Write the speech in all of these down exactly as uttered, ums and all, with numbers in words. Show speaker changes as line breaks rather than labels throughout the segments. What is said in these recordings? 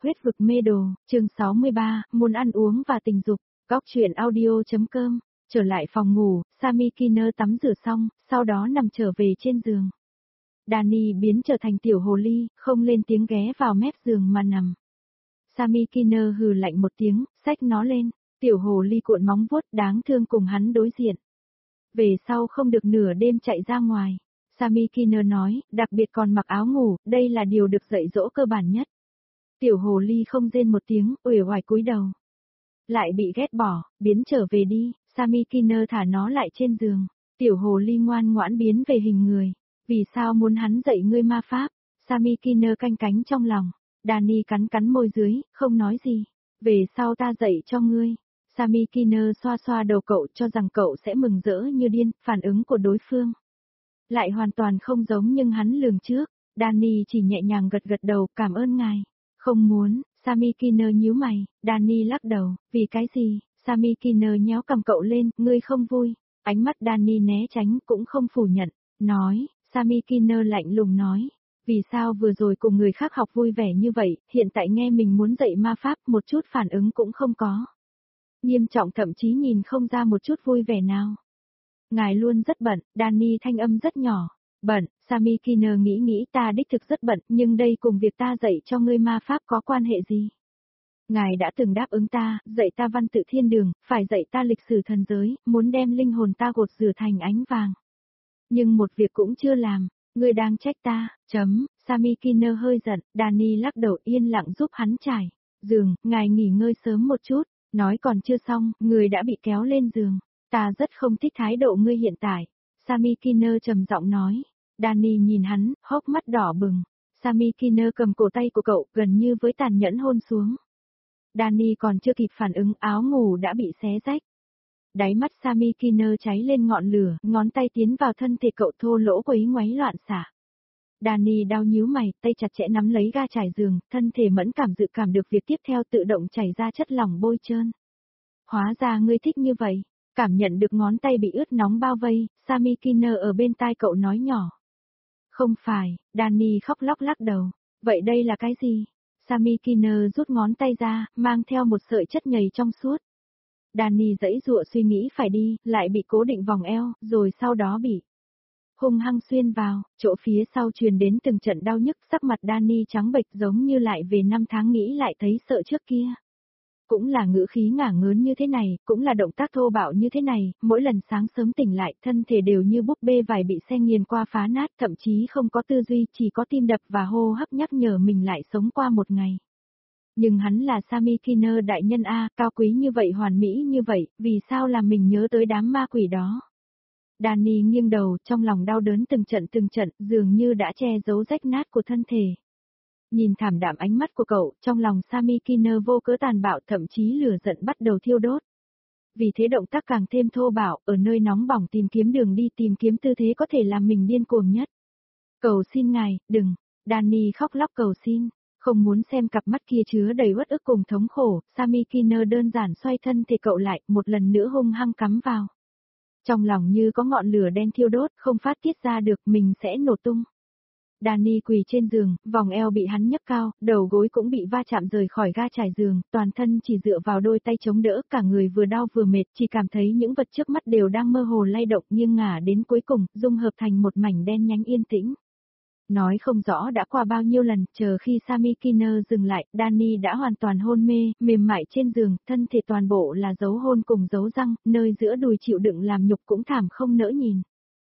Huyết vực mê đồ, chương sáu mươi ba, muốn ăn uống và tình dục. Góc truyện audio.com. Trở lại phòng ngủ, Sami Kiner tắm rửa xong, sau đó nằm trở về trên giường. Danny biến trở thành tiểu hồ ly, không lên tiếng ghé vào mép giường mà nằm. Sami Kiner hừ lạnh một tiếng, xách nó lên, tiểu hồ ly cuộn móng vuốt đáng thương cùng hắn đối diện. Về sau không được nửa đêm chạy ra ngoài. Sami Kiner nói, đặc biệt còn mặc áo ngủ, đây là điều được dạy dỗ cơ bản nhất. Tiểu hồ ly không rên một tiếng, uể oải cúi đầu. Lại bị ghét bỏ, biến trở về đi, Sami Kiner thả nó lại trên giường. Tiểu hồ ly ngoan ngoãn biến về hình người. Vì sao muốn hắn dạy ngươi ma pháp? Sami Kiner canh cánh trong lòng. Danny cắn cắn môi dưới, không nói gì. Về sau ta dạy cho ngươi. Sami Kiner xoa xoa đầu cậu cho rằng cậu sẽ mừng rỡ như điên, phản ứng của đối phương. Lại hoàn toàn không giống nhưng hắn lường trước. Danny chỉ nhẹ nhàng gật gật đầu, cảm ơn ngài. Không muốn, Sami Kiner nhíu mày, Danny lắc đầu, vì cái gì? Sami Kiner nhéo cầm cậu lên, ngươi không vui. Ánh mắt Danny né tránh cũng không phủ nhận, nói, Sami Kiner lạnh lùng nói, vì sao vừa rồi cùng người khác học vui vẻ như vậy, hiện tại nghe mình muốn dạy ma pháp một chút phản ứng cũng không có. Nghiêm trọng thậm chí nhìn không ra một chút vui vẻ nào. Ngài luôn rất bận, Danny thanh âm rất nhỏ. Bận, Sami Kiner nghĩ nghĩ ta đích thực rất bận, nhưng đây cùng việc ta dạy cho ngươi ma pháp có quan hệ gì? Ngài đã từng đáp ứng ta, dạy ta văn tự thiên đường, phải dạy ta lịch sử thần giới, muốn đem linh hồn ta gột rửa thành ánh vàng. Nhưng một việc cũng chưa làm, ngươi đang trách ta, chấm, Sami Kiner hơi giận, Danny lắc đầu yên lặng giúp hắn trải. Giường, ngài nghỉ ngơi sớm một chút, nói còn chưa xong, người đã bị kéo lên giường. Ta rất không thích thái độ ngươi hiện tại. Sami Kiner trầm giọng nói. Danny nhìn hắn, hốc mắt đỏ bừng. Sami Kiner cầm cổ tay của cậu, gần như với tàn nhẫn hôn xuống. Danny còn chưa kịp phản ứng, áo ngủ đã bị xé rách. Đáy mắt Sami Kiner cháy lên ngọn lửa, ngón tay tiến vào thân thể cậu thô lỗ quấy ngoáy loạn xạ. Danny đau nhíu mày, tay chặt chẽ nắm lấy ga trải giường, thân thể mẫn cảm dự cảm được việc tiếp theo tự động chảy ra chất lỏng bôi trơn. Hóa ra ngươi thích như vậy. Cảm nhận được ngón tay bị ướt nóng bao vây, Sami Kiner ở bên tai cậu nói nhỏ. Không phải, Danny khóc lóc lắc đầu. Vậy đây là cái gì? Sami Kiner rút ngón tay ra, mang theo một sợi chất nhầy trong suốt. Danny giãy giụa suy nghĩ phải đi, lại bị cố định vòng eo, rồi sau đó bị hung hăng xuyên vào, chỗ phía sau truyền đến từng trận đau nhức, sắc mặt Danny trắng bệch giống như lại về năm tháng nghĩ lại thấy sợ trước kia. Cũng là ngữ khí ngả ngớn như thế này, cũng là động tác thô bạo như thế này, mỗi lần sáng sớm tỉnh lại, thân thể đều như búp bê vải bị xe nghiền qua phá nát, thậm chí không có tư duy, chỉ có tim đập và hô hấp nhắc nhở mình lại sống qua một ngày. Nhưng hắn là Sami Kiner đại nhân A, cao quý như vậy hoàn mỹ như vậy, vì sao làm mình nhớ tới đám ma quỷ đó? Danny nghiêng đầu, trong lòng đau đớn từng trận từng trận, dường như đã che giấu rách nát của thân thể. Nhìn thảm đạm ánh mắt của cậu, trong lòng Sami Kiner vô cớ tàn bạo, thậm chí lửa giận bắt đầu thiêu đốt. Vì thế động tác càng thêm thô bạo, ở nơi nóng bỏng tìm kiếm đường đi, tìm kiếm tư thế có thể làm mình điên cuồng nhất. Cầu xin ngài, đừng. Danny khóc lóc cầu xin, không muốn xem cặp mắt kia chứa đầy uất ức cùng thống khổ, Sami Kiner đơn giản xoay thân thể cậu lại, một lần nữa hung hăng cắm vào. Trong lòng như có ngọn lửa đen thiêu đốt, không phát tiết ra được, mình sẽ nổ tung. Danny quỳ trên giường, vòng eo bị hắn nhấc cao, đầu gối cũng bị va chạm rời khỏi ga trải giường, toàn thân chỉ dựa vào đôi tay chống đỡ, cả người vừa đau vừa mệt, chỉ cảm thấy những vật trước mắt đều đang mơ hồ lay động nghiêng ngả đến cuối cùng, dung hợp thành một mảnh đen nhánh yên tĩnh. Nói không rõ đã qua bao nhiêu lần, chờ khi Sami Kiner dừng lại, Danny đã hoàn toàn hôn mê, mềm mại trên giường, thân thể toàn bộ là dấu hôn cùng dấu răng, nơi giữa đùi chịu đựng làm nhục cũng thảm không nỡ nhìn.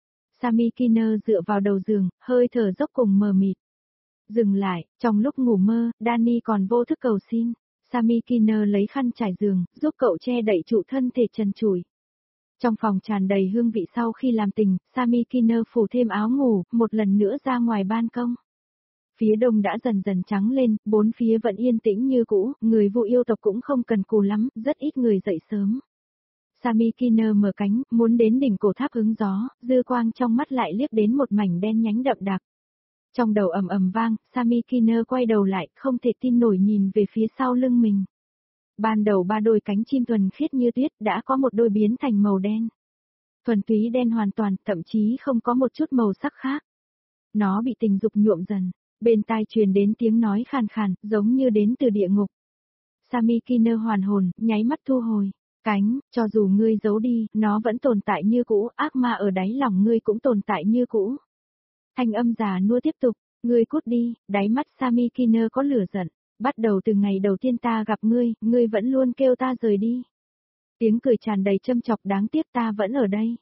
Sami Kiner dựa vào đầu giường, hơi thở dốc cùng mờ mịt. Dừng lại, trong lúc ngủ mơ, Danny còn vô thức cầu xin. Sami Kiner lấy khăn trải giường, giúp cậu che đậy trụ thân thể trần trụi. Trong phòng tràn đầy hương vị sau khi làm tình, Sami Kiner phủ thêm áo ngủ, một lần nữa ra ngoài ban công. Phía đông đã dần dần trắng lên, bốn phía vẫn yên tĩnh như cũ, người vụ yêu tộc cũng không cần cù lắm, rất ít người dậy sớm. Sami Kiner mở cánh, muốn đến đỉnh cổ tháp hứng gió, dư quang trong mắt lại liếc đến một mảnh đen nhánh đậm đặc. Trong đầu ầm ầm vang, Sami Kiner quay đầu lại, không thể tin nổi nhìn về phía sau lưng mình. Ban đầu ba đôi cánh chim thuần khiết như tuyết đã có một đôi biến thành màu đen. Thuần túy đen hoàn toàn, thậm chí không có một chút màu sắc khác. Nó bị tình dục nhuộm dần. Bên tai truyền đến tiếng nói khàn khàn, giống như đến từ địa ngục. Sami Kiner hoàn hồn, nháy mắt thu hồi. Cánh, cho dù ngươi giấu đi, nó vẫn tồn tại như cũ, ác ma ở đáy lòng ngươi cũng tồn tại như cũ. Thanh âm già nua tiếp tục, ngươi cút đi, đáy mắt Sami Kiner có lửa giận. Bắt đầu từ ngày đầu tiên ta gặp ngươi, ngươi vẫn luôn kêu ta rời đi. Tiếng cười tràn đầy châm chọc đáng tiếc ta vẫn ở đây.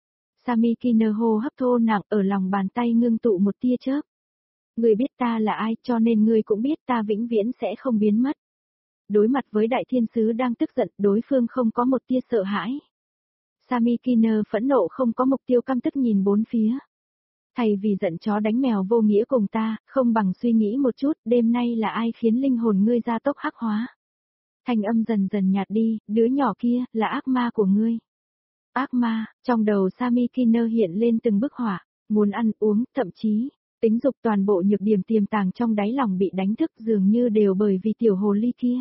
Sami Kiner hô hấp thô nặng ở lòng bàn tay ngưng tụ một tia chớp. Ngươi biết ta là ai cho nên ngươi cũng biết ta vĩnh viễn sẽ không biến mất. Đối mặt với đại thiên sứ đang tức giận, đối phương không có một tia sợ hãi. Sami Kiner phẫn nộ không có mục tiêu, căm tức nhìn bốn phía. Thay vì giận chó đánh mèo vô nghĩa cùng ta, không bằng suy nghĩ một chút, đêm nay là ai khiến linh hồn ngươi ra tốc hắc hóa. Thanh âm dần dần nhạt đi, đứa nhỏ kia, là ác ma của ngươi. Ác ma, trong đầu Sami Kiner hiện lên từng bức họa, muốn ăn uống, thậm chí, tính dục toàn bộ nhược điểm tiềm tàng trong đáy lòng bị đánh thức dường như đều bởi vì tiểu hồ ly kia.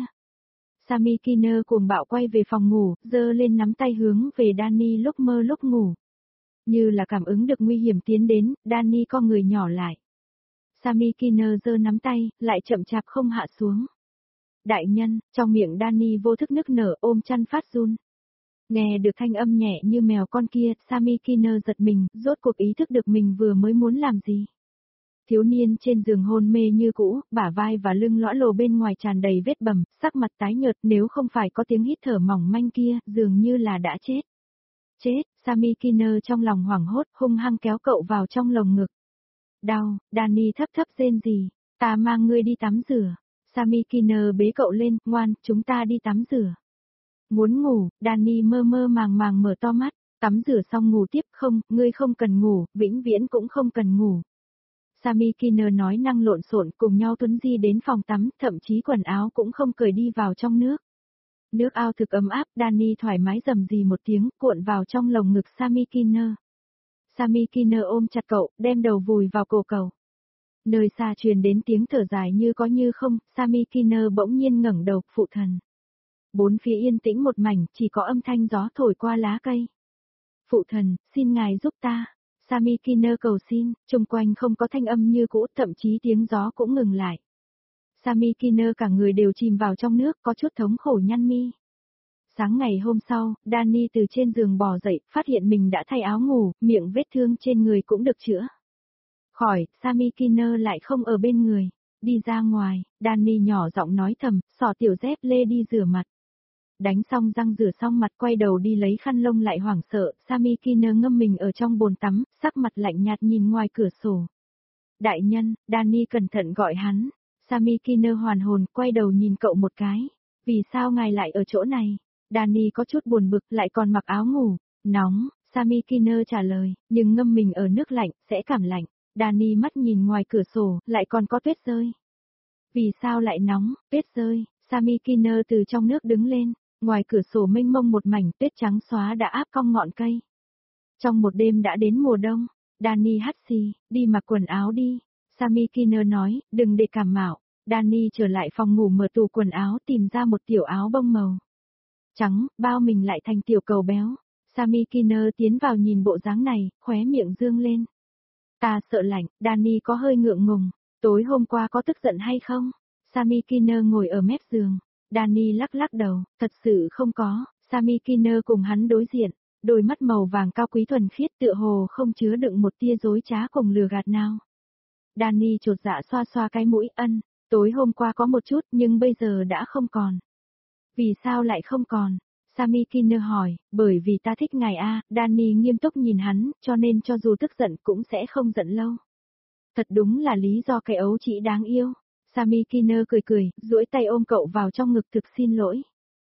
Sami Kiner cuồng bạo quay về phòng ngủ, giơ lên nắm tay hướng về Danny lúc mơ lúc ngủ. Như là cảm ứng được nguy hiểm tiến đến, Danny co người nhỏ lại. Sami Kiner giơ nắm tay, lại chậm chạp không hạ xuống. Đại nhân, trong miệng Danny vô thức nức nở ôm chăn phát run. Nghe được thanh âm nhẹ như mèo con kia, Sami Kiner giật mình, rốt cuộc ý thức được mình vừa mới muốn làm gì. Thiếu niên trên giường hôn mê như cũ, bả vai và lưng lõa lồ bên ngoài tràn đầy vết bầm, sắc mặt tái nhợt, nếu không phải có tiếng hít thở mỏng manh kia, dường như là đã chết. Chết, Sami Kiner trong lòng hoảng hốt, hung hăng kéo cậu vào trong lồng ngực. Đau, Danny thấp thấp rên rỉ, ta mang ngươi đi tắm rửa. Sami Kiner bế cậu lên, ngoan, chúng ta đi tắm rửa. Muốn ngủ, Danny mơ mơ màng màng mở to mắt, tắm rửa xong ngủ tiếp không, ngươi không cần ngủ, vĩnh viễn cũng không cần ngủ. Sami Kiner nói năng lộn xộn cùng nhau tuấn di đến phòng tắm, thậm chí quần áo cũng không cởi đi vào trong nước. Nước ao thực ấm áp, Danny thoải mái rầm rì một tiếng, cuộn vào trong lồng ngực Sami Kiner. Sami Kiner ôm chặt cậu, đem đầu vùi vào cổ cậu. Nơi xa truyền đến tiếng thở dài như có như không, Sami Kiner bỗng nhiên ngẩng đầu, phụ thần. Bốn phía yên tĩnh một mảnh, chỉ có âm thanh gió thổi qua lá cây. Phụ thần, xin ngài giúp ta. Sami Kiner cầu xin, xung quanh không có thanh âm như cũ, thậm chí tiếng gió cũng ngừng lại. Sami Kiner cả người đều chìm vào trong nước, có chút thống khổ nhăn mi. Sáng ngày hôm sau, Danny từ trên giường bò dậy, phát hiện mình đã thay áo ngủ, miệng vết thương trên người cũng được chữa. Khỏi, Sami Kiner lại không ở bên người. Đi ra ngoài, Danny nhỏ giọng nói thầm, xỏ tiểu dép lê đi rửa mặt. Đánh xong răng rửa xong mặt quay đầu đi lấy khăn lông lại hoảng sợ, Sami Kiner ngâm mình ở trong bồn tắm, sắc mặt lạnh nhạt nhìn ngoài cửa sổ. Đại nhân, Danny cẩn thận gọi hắn. Sami Kiner hoàn hồn, quay đầu nhìn cậu một cái. Vì sao ngài lại ở chỗ này? Danny có chút buồn bực, lại còn mặc áo ngủ. Nóng, Sami Kiner trả lời, nhưng ngâm mình ở nước lạnh, sẽ cảm lạnh. Danny mắt nhìn ngoài cửa sổ, lại còn có tuyết rơi. Vì sao lại nóng, tuyết rơi? Sami Kiner từ trong nước đứng lên, ngoài cửa sổ mênh mông một mảnh tuyết trắng xóa đã áp cong ngọn cây. Trong một đêm đã đến mùa đông, Danny hắt xì, đi mặc quần áo đi. Sami Kiner nói, đừng để cảm mạo. Danny trở lại phòng ngủ mở tủ quần áo tìm ra một tiểu áo bông màu trắng, bao mình lại thành tiểu cầu béo. Sami Kiner tiến vào nhìn bộ dáng này, khóe miệng dương lên. Ta sợ lạnh, Danny có hơi ngượng ngùng. Tối hôm qua có tức giận hay không? Sami Kiner ngồi ở mép giường. Danny lắc lắc đầu, thật sự không có. Sami Kiner cùng hắn đối diện, đôi mắt màu vàng cao quý thuần khiết tựa hồ không chứa đựng một tia dối trá cùng lừa gạt nào. Danny chột dạ xoa xoa cái mũi, ân, tối hôm qua có một chút nhưng bây giờ đã không còn. Vì sao lại không còn? Sami Kiner hỏi, bởi vì ta thích ngài a. Danny nghiêm túc nhìn hắn, cho nên cho dù tức giận cũng sẽ không giận lâu. Thật đúng là lý do cái ấu chỉ đáng yêu. Sami Kiner cười cười, duỗi tay ôm cậu vào trong ngực, thực xin lỗi.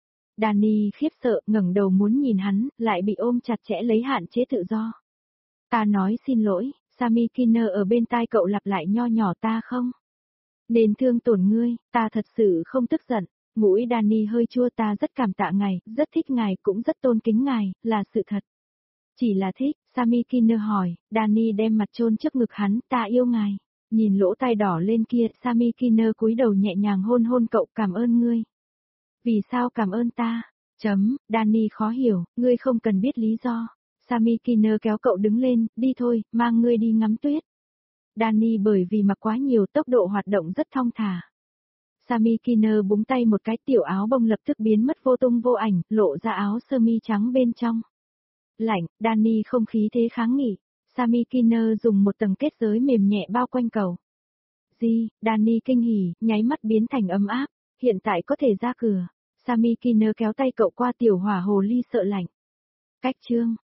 Danny khiếp sợ, ngẩng đầu muốn nhìn hắn, lại bị ôm chặt chẽ lấy hạn chế tự do. Ta nói xin lỗi. Sami Kiner ở bên tai cậu lặp lại nho nhỏ, ta không nên thương tổn ngươi, ta thật sự không tức giận. Mũi Danny hơi chua, ta rất cảm tạ ngài, rất thích ngài, cũng rất tôn kính ngài, là sự thật. Chỉ là thích, Sami Kiner hỏi. Danny đem mặt chôn trước ngực hắn, ta yêu ngài. Nhìn lỗ tai đỏ lên kia, Sami Kiner cúi đầu nhẹ nhàng hôn hôn cậu, cảm ơn ngươi. Vì sao cảm ơn ta? Chấm, Danny khó hiểu, ngươi không cần biết lý do. Sami Kiner kéo cậu đứng lên, đi thôi, mang ngươi đi ngắm tuyết. Danny bởi vì mặc quá nhiều tốc độ hoạt động rất thong thả. Sammy Kinner búng tay một cái tiểu áo bông lập tức biến mất vô tung vô ảnh, lộ ra áo sơ mi trắng bên trong. Lạnh, Danny không khí thế kháng nghị. Sammy Kinner dùng một tầng kết giới mềm nhẹ bao quanh cầu. Di, Danny kinh hỉ, nháy mắt biến thành ấm áp, hiện tại có thể ra cửa. Sammy Kinner kéo tay cậu qua tiểu hỏa hồ ly sợ lạnh. Cách chương.